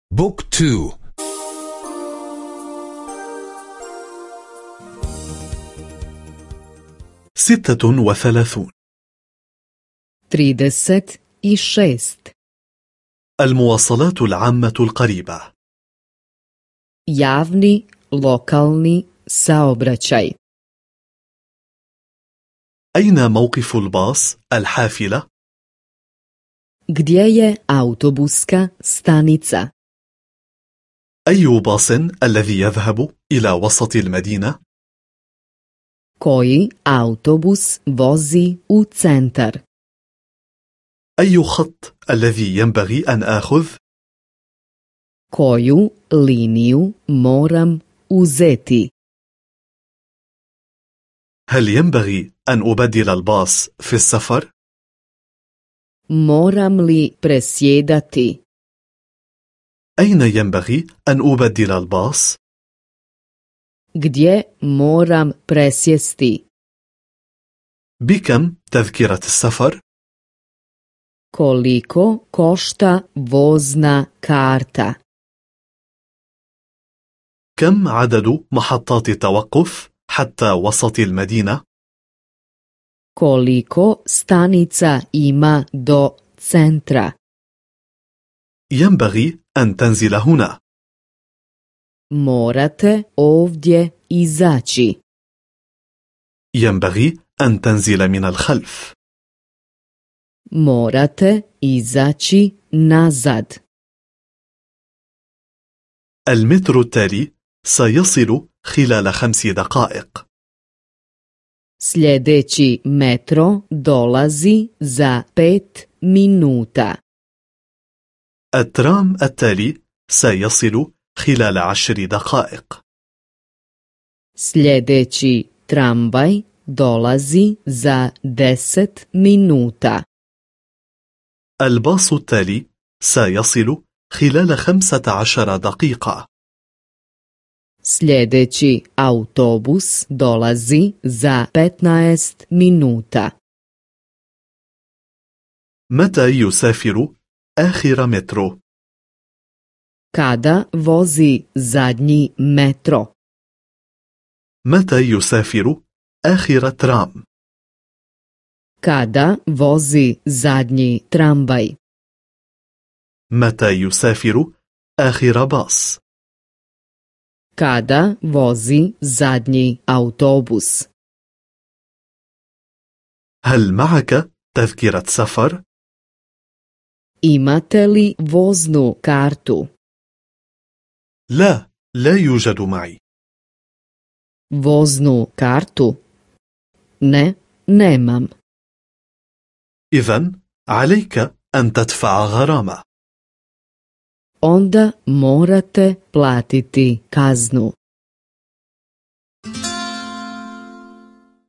بوك تو. 36. 36. المواصلات العامة القريبة. Javni lokalni saobraćaj. أين موقف الباص الحافلة؟ Gdje je autobuska stanica? أي باص الذي يذهب إلى وسط المدينة؟ Koji autobus vozi u centar? أي خط الذي ينبغي أن آخذ؟ Koju liniju moram uzeti? هل ينبغي أن أبدل الباص في السفر؟ Moram li presjedati? أين ينبغي أن أبدل الباص؟ Gdje moram presjesti? بكم تذكرة السفر؟ Koliko košta vozna karta? كم عدد محطات التوقف حتى وسط المدينة؟ Koliko stanica ima do centra? ينبغي أن تنزل هنا. Morate ovdje izaći. ينبغي أن تنزل من الخلف. Morate izaći nazad. المترو التالي سيصل خلال 5 دقائق. Sljedeći metro dolazi za 5 minuta. الترام التالي سيصل خلال 10 دقائق. Sljedeći tramvaj dolazi za 10 minuta. الباص التالي سيصل خلال 15 دقيقة. Sljedeći autobus dolazi za 15 minuta. متى يسافر آخر مترو؟ Kada vozi zadnji metro? متى يسافر آخر ترام؟ Kada vozi zadnji tramvaj? متى يسافر آخر باص؟ Kada vozi zadnji autobus? هل معك تذكرة سفر؟ Imate li voznu kartu? لا، لا يوجد معي. Voznu kartu? Ne, nemam. إذن عليك أن تدفع غرامة. Onda morate platiti kaznu.